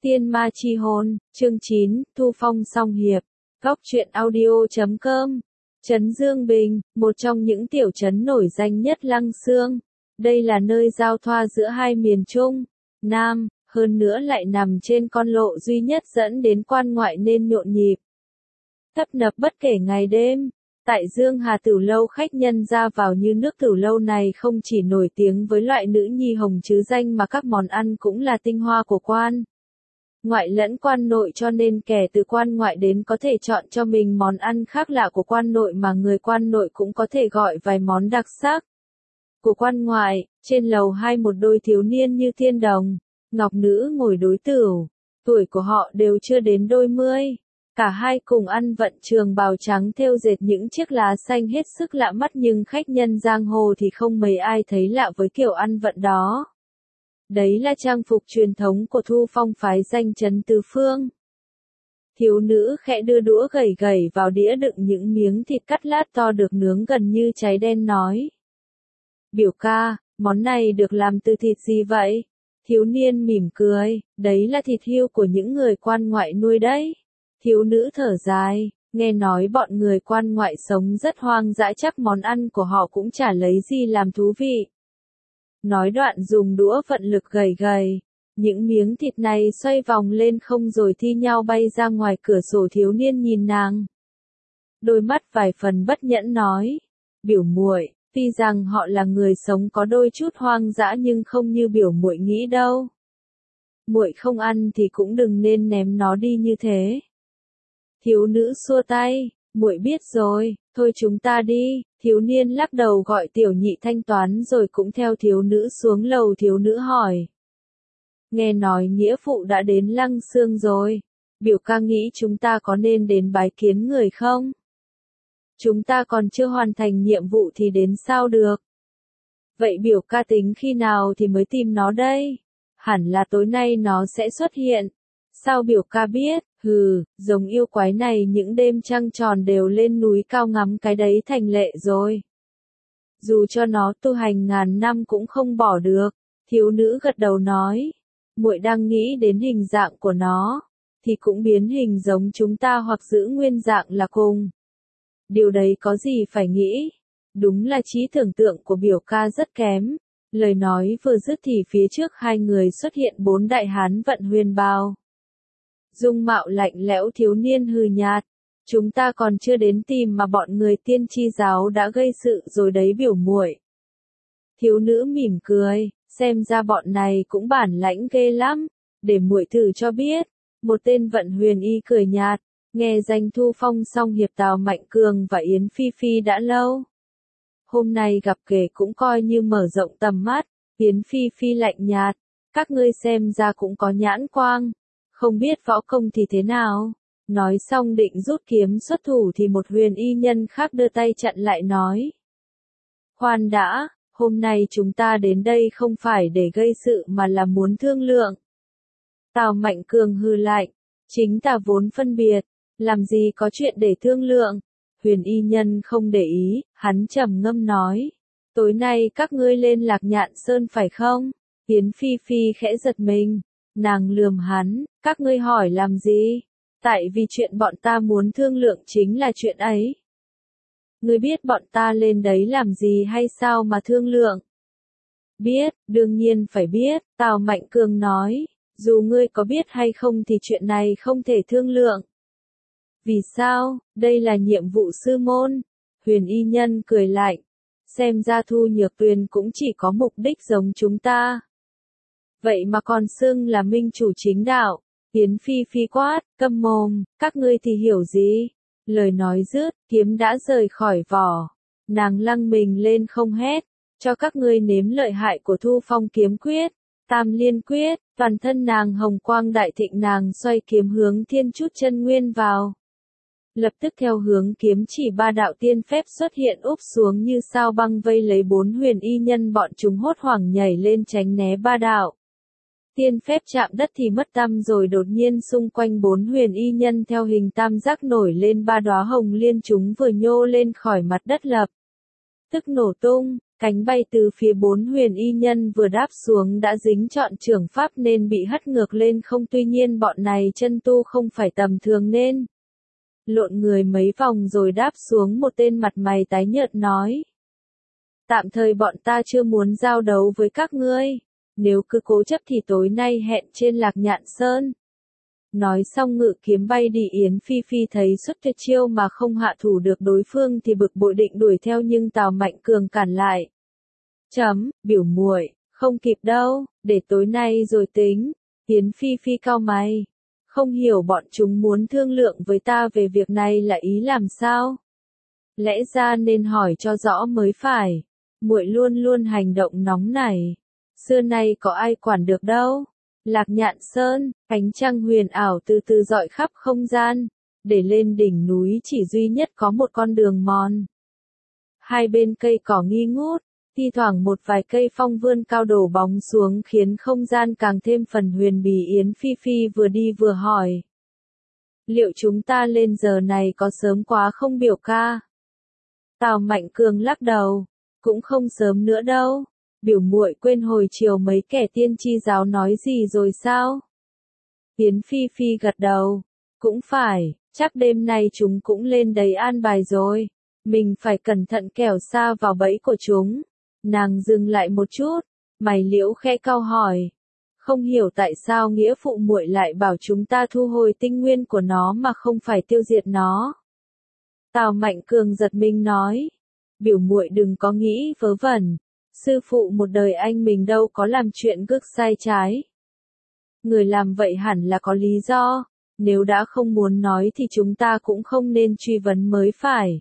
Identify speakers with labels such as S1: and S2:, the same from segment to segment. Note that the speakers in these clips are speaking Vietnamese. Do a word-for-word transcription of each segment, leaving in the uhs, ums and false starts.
S1: Tiên ma chi hồn, chương chín, Thu Phong song hiệp. Góc truyện audio chấm com. Trấn Dương Bình, một trong những tiểu trấn nổi danh nhất Lăng Xương. Đây là nơi giao thoa giữa hai miền Trung, Nam, hơn nữa lại nằm trên con lộ duy nhất dẫn đến quan ngoại nên nhộn nhịp. Tấp nập bất kể ngày đêm. Tại Dương Hà Tửu Lâu khách nhân ra vào như nước. Tửu Lâu này không chỉ nổi tiếng với loại nữ nhi hồng chứ danh mà các món ăn cũng là tinh hoa của quan ngoại lẫn quan nội, cho nên kẻ từ quan ngoại đến có thể chọn cho mình món ăn khác lạ của quan nội, mà người quan nội cũng có thể gọi vài món đặc sắc của quan ngoại. Trên lầu hai một đôi thiếu niên như thiên đồng, ngọc nữ ngồi đối tửu, tuổi của họ đều chưa đến đôi mươi. Cả hai cùng ăn vận trường bào trắng thêu dệt những chiếc lá xanh hết sức lạ mắt, nhưng khách nhân giang hồ thì không mấy ai thấy lạ với kiểu ăn vận đó. Đấy là trang phục truyền thống của Thu Phong phái danh Trấn Tứ Phương. Thiếu nữ khẽ đưa đũa gẩy gẩy vào đĩa đựng những miếng thịt cắt lát to được nướng gần như cháy đen nói. Biểu ca, món này được làm từ thịt gì vậy? Thiếu niên mỉm cười, đấy là thịt hươu của những người quan ngoại nuôi đấy. Thiếu nữ thở dài, nghe nói bọn người quan ngoại sống rất hoang dã, chắc món ăn của họ cũng chả lấy gì làm thú vị. Nói đoạn dùng đũa vận lực gẩy gẩy, những miếng thịt này xoay vòng lên không rồi thi nhau bay ra ngoài cửa sổ. Thiếu niên nhìn nàng, đôi mắt vài phần bất nhẫn nói, biểu muội, tuy rằng họ là người sống có đôi chút hoang dã nhưng không như biểu muội nghĩ đâu. Muội không ăn thì cũng đừng nên ném nó đi như thế. Thiếu nữ xua tay, muội biết rồi, thôi chúng ta đi. Thiếu niên lắc đầu gọi tiểu nhị thanh toán rồi cũng theo thiếu nữ xuống lầu. Thiếu nữ hỏi, nghe nói nghĩa phụ đã đến Lăng Xương rồi, biểu ca nghĩ chúng ta có nên đến bái kiến người không? Chúng ta còn chưa hoàn thành nhiệm vụ thì đến sao được? Vậy biểu ca tính khi nào thì mới tìm nó đây? Hẳn là tối nay nó sẽ xuất hiện. Sao biểu ca biết? Hừ, giống yêu quái này những đêm trăng tròn đều lên núi cao ngắm cái đấy thành lệ rồi. Dù cho nó tu hành ngàn năm cũng không bỏ được. Thiếu nữ gật đầu nói, muội đang nghĩ đến hình dạng của nó, thì cũng biến hình giống chúng ta hoặc giữ nguyên dạng là cùng. Điều đấy có gì phải nghĩ? Đúng là trí tưởng tượng của biểu ca rất kém. Lời nói vừa dứt thì phía trước hai người xuất hiện bốn đại hán vận huyền bào. Dung mạo lạnh lẽo. Thiếu niên hừ nhạt, chúng ta còn chưa đến tìm mà bọn người tiên tri giáo đã gây sự rồi đấy biểu muội. Thiếu nữ mỉm cười, xem ra bọn này cũng bản lãnh ghê lắm, để muội thử cho biết. Một tên vận huyền y cười nhạt, nghe danh Thu Phong song hiệp Tào Mạnh Cường và Yến Phi Phi đã lâu. Hôm nay gặp kể cũng coi như mở rộng tầm mắt. Yến Phi Phi lạnh nhạt, các ngươi xem ra cũng có nhãn quang. Không biết võ công thì thế nào? Nói xong định rút kiếm xuất thủ thì một huyền y nhân khác đưa tay chặn lại nói. Khoan đã, hôm nay chúng ta đến đây không phải để gây sự mà là muốn thương lượng. Tào Mạnh Cường hừ lạnh, chính ta vốn phân biệt, làm gì có chuyện để thương lượng. Huyền y nhân không để ý, hắn trầm ngâm nói. Tối nay các ngươi lên Lạc Nhạn Sơn phải không? Yến Phi Phi khẽ giật mình. Nàng lườm hắn, các ngươi hỏi làm gì? Tại vì chuyện bọn ta muốn thương lượng chính là chuyện ấy. Ngươi biết bọn ta lên đấy làm gì hay sao mà thương lượng? Biết, đương nhiên phải biết, Tào Mạnh Cường nói. Dù ngươi có biết hay không thì chuyện này không thể thương lượng. Vì sao? Đây là nhiệm vụ sư môn. Huyền y nhân cười lạnh. Xem ra Thu Nhược Tuyền cũng chỉ có mục đích giống chúng ta. Vậy mà còn xưng là minh chủ chính đạo. Yến Phi Phi quát, câm mồm, các ngươi thì hiểu gì? Lời nói dứt, kiếm đã rời khỏi vỏ. Nàng lăng mình lên không hét, cho các ngươi nếm lợi hại của Thu Phong kiếm quyết, Tam Liên quyết. Toàn thân nàng hồng quang đại thịnh, nàng xoay kiếm hướng thiên chút chân nguyên vào. Lập tức theo hướng kiếm chỉ ba đạo tiên phép xuất hiện úp xuống như sao băng vây lấy bốn huyền y nhân, bọn chúng hốt hoảng nhảy lên tránh né ba đạo tiên phép chạm đất thì mất tăm, rồi đột nhiên xung quanh bốn huyền y nhân theo hình tam giác nổi lên ba đóa hồng liên, chúng vừa nhô lên khỏi mặt đất lập tức nổ tung. Cánh bay từ phía bốn huyền y nhân vừa đáp xuống đã dính trọn trưởng pháp nên bị hất ngược lên không, tuy nhiên bọn này chân tu không phải tầm thường nên lộn người mấy vòng rồi đáp xuống. Một tên mặt mày tái nhợt nói: tạm thời bọn ta chưa muốn giao đấu với các ngươi, nếu cứ cố chấp thì tối nay hẹn trên Lạc Nhạn Sơn. Nói xong ngự kiếm bay đi. Yến Phi Phi thấy xuất tuyệt chiêu mà không hạ thủ được đối phương thì bực bội định đuổi theo nhưng Tào Mạnh Cường cản lại. Chấm, biểu muội, không kịp đâu, để tối nay rồi tính. Yến Phi Phi cau mày, không hiểu bọn chúng muốn thương lượng với ta về việc này là ý làm sao? Lẽ ra nên hỏi cho rõ mới phải. Muội luôn luôn hành động nóng nảy, xưa nay có ai quản được đâu. Lạc Nhạn Sơn, ánh trăng huyền ảo từ từ rọi khắp không gian, để lên đỉnh núi chỉ duy nhất có một con đường mòn. Hai bên cây cỏ nghi ngút, thi thoảng một vài cây phong vươn cao đổ bóng xuống khiến không gian càng thêm phần huyền bí. Yến Phi Phi vừa đi vừa hỏi: liệu chúng ta lên giờ này có sớm quá không biểu ca? Tào Mạnh Cường lắc đầu, cũng không sớm nữa đâu. Biểu muội quên hồi chiều mấy kẻ tiên tri giáo nói gì rồi sao? Yến Phi Phi gật đầu, cũng phải, chắc đêm nay chúng cũng lên đấy an bài rồi. Mình phải cẩn thận kẻo sa vào bẫy của chúng. Nàng dừng lại một chút, mày liễu khẽ cau hỏi: không hiểu tại sao nghĩa phụ muội lại bảo chúng ta thu hồi tinh nguyên của nó mà không phải tiêu diệt nó. Tào Mạnh Cường giật mình nói: biểu muội đừng có nghĩ vớ vẩn. Sư phụ một đời anh mình đâu có làm chuyện gước sai trái. Người làm vậy hẳn là có lý do, nếu đã không muốn nói thì chúng ta cũng không nên truy vấn mới phải.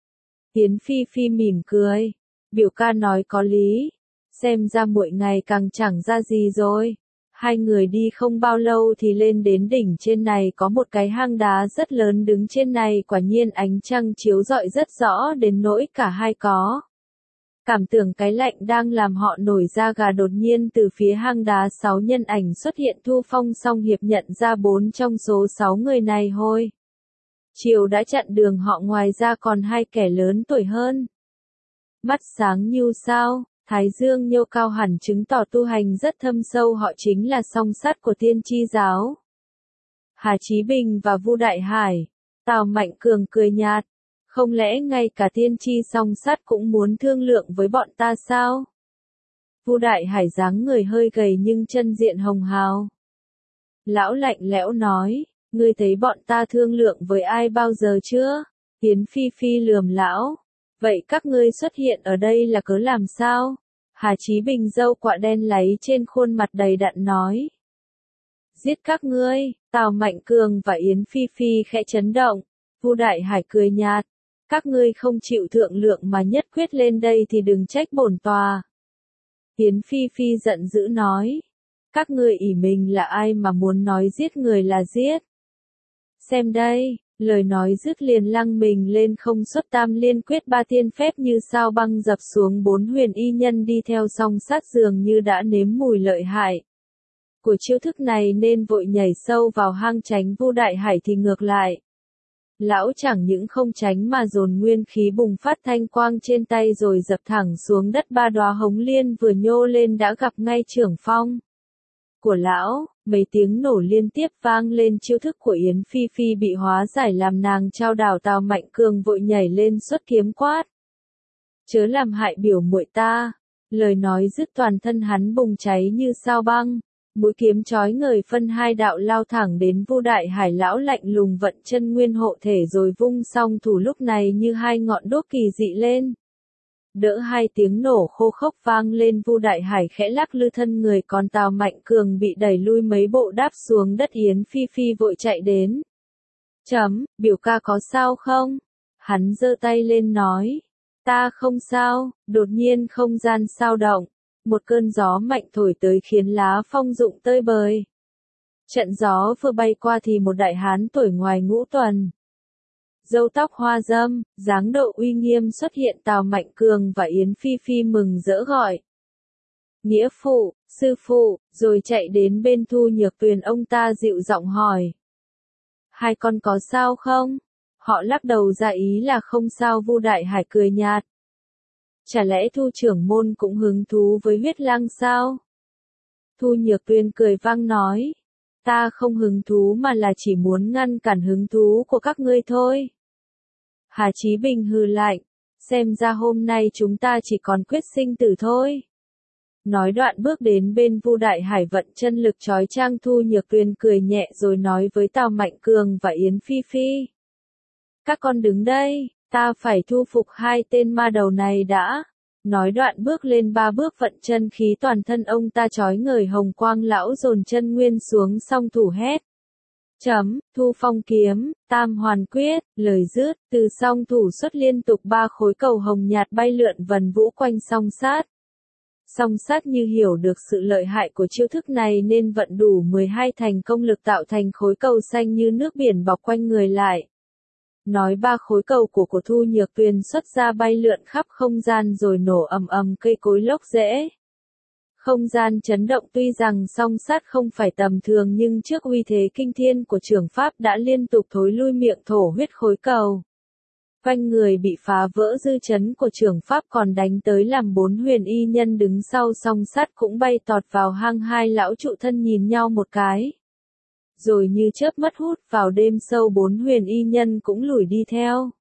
S1: Yến Phi Phi mỉm cười, biểu ca nói có lý, xem ra muội ngày càng chẳng ra gì rồi. Hai người đi không bao lâu thì lên đến đỉnh. Trên này có một cái hang đá rất lớn, đứng trên này quả nhiên ánh trăng chiếu rọi rất rõ đến nỗi cả hai có cảm tưởng cái lạnh đang làm họ nổi da gà. Đột nhiên từ phía hang đá sáu nhân ảnh xuất hiện. Thu Phong Song Hiệp nhận ra bốn trong số sáu người này hồi chiều đã chặn đường họ, ngoài ra còn hai kẻ lớn tuổi hơn. Mắt sáng như sao, thái dương nhô cao hẳn chứng tỏ tu hành rất thâm sâu. Họ chính là song sắt của tiên tri giáo, Hà Chí Bình và Vu Đại Hải. Tào Mạnh Cường cười nhạt: không lẽ ngay cả tiên tri song sắt cũng muốn thương lượng với bọn ta sao? Vu Đại Hải dáng người hơi gầy nhưng chân diện hồng hào. Lão lạnh lẽo nói: ngươi thấy bọn ta thương lượng với ai bao giờ chưa? Yến Phi Phi lườm lão: vậy các ngươi xuất hiện ở đây là cớ làm sao? Hà Chí Bình râu quạ đen láy trên khuôn mặt đầy đặn nói: giết các ngươi. Tào Mạnh Cường và Yến Phi Phi khẽ chấn động. Vu Đại Hải cười nhạt: các ngươi không chịu thượng lượng mà nhất quyết lên đây thì đừng trách bổn tòa. Yến Phi Phi giận dữ nói: các ngươi ỷ mình là ai mà muốn nói giết người là giết? Xem đây. Lời nói dứt liền lăng mình lên không, xuất tam liên quyết ba thiên phép như sao băng dập xuống. Bốn huyền y nhân đi theo song sát dường như đã nếm mùi lợi hại của chiêu thức này nên vội nhảy sâu vào hang tránh. Vu Đại Hải thì ngược lại, lão chẳng những không tránh mà dồn nguyên khí bùng phát thanh quang trên tay rồi dập thẳng xuống đất. Ba đóa hống liên vừa nhô lên đã gặp ngay trưởng phong của lão. Mấy tiếng nổ liên tiếp vang lên. Chiêu thức của Yến Phi Phi bị hóa giải làm nàng trao đảo. Tào Mạnh Cường vội nhảy lên xuất kiếm quát: chớ làm hại biểu muội ta. Lời nói dứt toàn thân hắn bùng cháy như sao băng, mũi kiếm chói ngời phân hai đạo lao thẳng đến Vu Đại Hải. Lão lạnh lùng vận chân nguyên hộ thể rồi vung song thủ, lúc này như hai ngọn đuốc kỳ dị lên. Đỡ hai tiếng nổ khô khốc vang lên. Vu Đại Hải khẽ lắc lư thân người, còn Tào Mạnh Cường bị đẩy lui mấy bộ đáp xuống đất. Yến Phi Phi vội chạy đến: chấm, biểu ca có sao không? Hắn giơ tay lên nói: ta không sao. Đột nhiên không gian sao động, một cơn gió mạnh thổi tới khiến lá phong rụng tơi bời. Trận gió vừa bay qua thì một đại hán tuổi ngoài ngũ tuần, râu tóc hoa râm, dáng độ uy nghiêm xuất hiện. Tào Mạnh Cường và Yến Phi Phi mừng rỡ gọi: nghĩa phụ, sư phụ, rồi chạy đến bên Thu Nhược Tuyền. Ông ta dịu giọng hỏi: hai con có sao không? Họ lắc đầu ra ý là không sao. Vu Đại Hải cười nhạt: Chả lẽ Thu trưởng môn cũng hứng thú với huyết lang sao? Thu Nhược Tuyên cười vang nói. Ta không hứng thú mà là chỉ muốn ngăn cản hứng thú của các ngươi thôi. Hà Chí Bình hừ lạnh. Xem ra hôm nay chúng ta chỉ còn quyết sinh tử thôi. Nói đoạn bước đến bên Vu Đại Hải vận chân lực chói chang. Thu Nhược Tuyên cười nhẹ rồi nói với Tào Mạnh Cường và Yến Phi Phi. Các con đứng đây, ta phải thu phục hai tên ma đầu này đã. Nói đoạn bước lên ba bước vận chân khí toàn thân ông ta chói ngời hồng quang lão dồn chân nguyên xuống song thủ hét. Chấm, thu phong kiếm, tam hoàn quyết, lời dứt, từ song thủ xuất liên tục ba khối cầu hồng nhạt bay lượn vần vũ quanh song sát. Song sát như hiểu được sự lợi hại của chiêu thức này nên vận đủ mười hai thành công lực tạo thành khối cầu xanh như nước biển bọc quanh người lại. Nói ba khối cầu của của Thu Nhược Tuyên xuất ra bay lượn khắp không gian rồi nổ ầm ầm cây cối lốc rễ. Không gian chấn động tuy rằng song sát không phải tầm thường nhưng trước uy thế kinh thiên của trưởng pháp đã liên tục thối lui miệng thổ huyết khối cầu. Quanh người bị phá vỡ dư chấn của trưởng pháp còn đánh tới làm bốn huyền y nhân đứng sau song sát cũng bay tọt vào hang hai lão trụ thân nhìn nhau một cái. Rồi như chớp mất hút vào đêm sâu bốn huyền y nhân cũng lùi đi theo.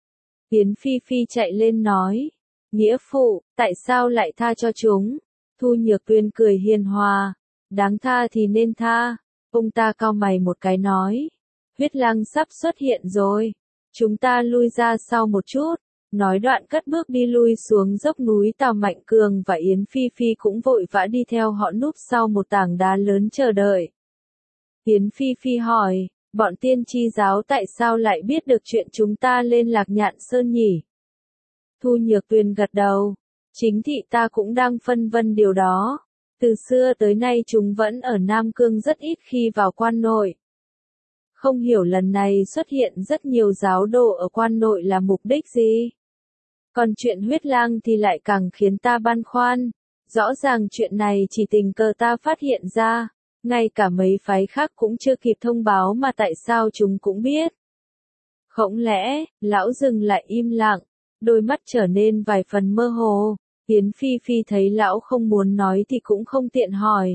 S1: Yến Phi Phi chạy lên nói. Nghĩa phụ, tại sao lại tha cho chúng? Thu Nhược Tuyên cười hiền hòa. Đáng tha thì nên tha. Ông ta cau mày một cái nói. Huyết lang sắp xuất hiện rồi. Chúng ta lui ra sau một chút. Nói đoạn cất bước đi lui xuống dốc núi. Tào Mạnh Cường và Yến Phi Phi cũng vội vã đi theo họ núp sau một tảng đá lớn chờ đợi. Yến Phi Phi hỏi, bọn tiên tri giáo tại sao lại biết được chuyện chúng ta lên Lạc Nhạn Sơn nhỉ? Thu Nhược Tuyên gật đầu. Chính thị ta cũng đang phân vân điều đó. Từ xưa tới nay chúng vẫn ở Nam Cương rất ít khi vào quan nội. Không hiểu lần này xuất hiện rất nhiều giáo đồ ở quan nội là mục đích gì? Còn chuyện huyết lang thì lại càng khiến ta băn khoăn. Rõ ràng chuyện này chỉ tình cờ ta phát hiện ra. Ngay cả mấy phái khác cũng chưa kịp thông báo mà tại sao chúng cũng biết. Không lẽ, lão dừng lại im lặng, đôi mắt trở nên vài phần mơ hồ. Yến Phi Phi thấy lão không muốn nói thì cũng không tiện hỏi.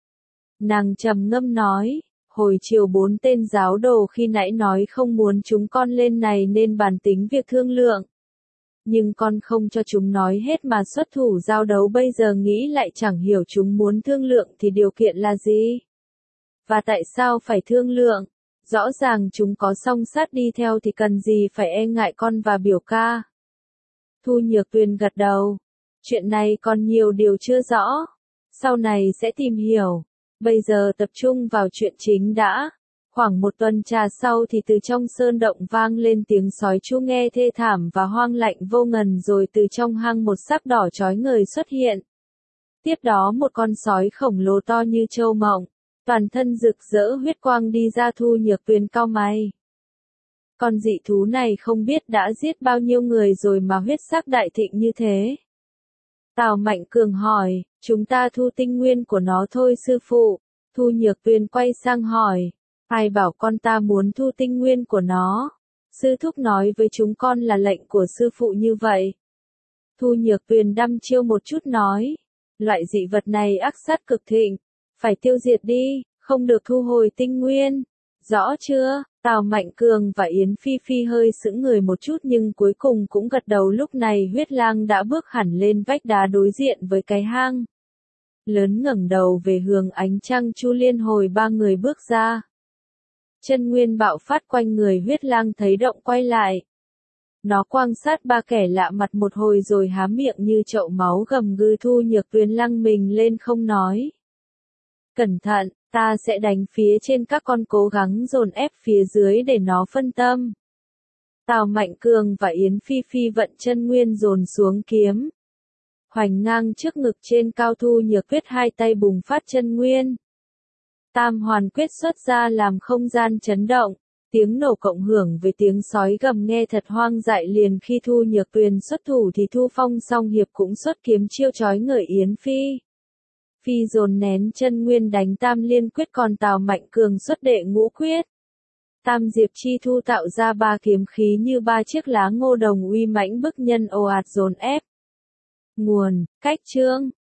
S1: Nàng trầm ngâm nói, hồi chiều bốn tên giáo đồ khi nãy nói không muốn chúng con lên này nên bàn tính việc thương lượng. Nhưng con không cho chúng nói hết mà xuất thủ giao đấu bây giờ nghĩ lại chẳng hiểu chúng muốn thương lượng thì điều kiện là gì. Và tại sao phải thương lượng? Rõ ràng chúng có song sát đi theo thì cần gì phải e ngại con và biểu ca. Thu Nhược Tuyên gật đầu. Chuyện này còn nhiều điều chưa rõ. Sau này sẽ tìm hiểu. Bây giờ tập trung vào chuyện chính đã. Khoảng một tuần trà sau thì từ trong sơn động vang lên tiếng sói chu nghe thê thảm và hoang lạnh vô ngần rồi từ trong hang một sắc đỏ chói ngời xuất hiện. Tiếp đó một con sói khổng lồ to như châu mộng, toàn thân rực rỡ huyết quang đi ra. Thu Nhược Tuyên cau mày. Con dị thú này không biết đã giết bao nhiêu người rồi mà huyết sắc đại thịnh như thế. Tào Mạnh Cường hỏi, chúng ta thu tinh nguyên của nó thôi sư phụ. Thu Nhược Tuyên quay sang hỏi. Ai bảo con ta muốn thu tinh nguyên của nó? Sư thúc nói với chúng con là lệnh của sư phụ như vậy. Thu Nhược Tuyên đăm chiêu một chút nói. Loại dị vật này ác sát cực thịnh. Phải tiêu diệt đi, không được thu hồi tinh nguyên. Rõ chưa? Tào Mạnh Cường và Yến Phi Phi hơi sững người một chút nhưng cuối cùng cũng gật đầu. Lúc này huyết lang đã bước hẳn lên vách đá đối diện với cái hang. Lớn ngẩng đầu về hướng ánh trăng. Chu Liên Hồi ba người bước ra. Chân nguyên bạo phát quanh người huyết lang thấy động quay lại. Nó quan sát ba kẻ lạ mặt một hồi rồi há miệng như chậu máu gầm gừ. Thu Nhược Tuyên lăng mình lên không nói. Cẩn thận, ta sẽ đánh phía trên các con, cố gắng dồn ép phía dưới để nó phân tâm. Tào Mạnh Cường và Yến Phi Phi vận chân nguyên dồn xuống kiếm. Hoành ngang trước ngực trên cao. Thu Nhược Quyết hai tay bùng phát chân nguyên. Tam hoàn quyết xuất ra làm không gian chấn động, tiếng nổ cộng hưởng với tiếng sói gầm nghe thật hoang dại. Liền khi Thu Nhược Tuyên xuất thủ thì Thu Phong song hiệp cũng xuất kiếm chiêu chói ngời Yến Phi. Phi dồn nén chân nguyên đánh tam liên quyết, còn Tào Mạnh Cường xuất đệ ngũ quyết. Tam diệp chi thu tạo ra ba kiếm khí như ba chiếc lá ngô đồng uy mãnh bức nhân ồ ạt dồn ép. Nguồn, cách chương.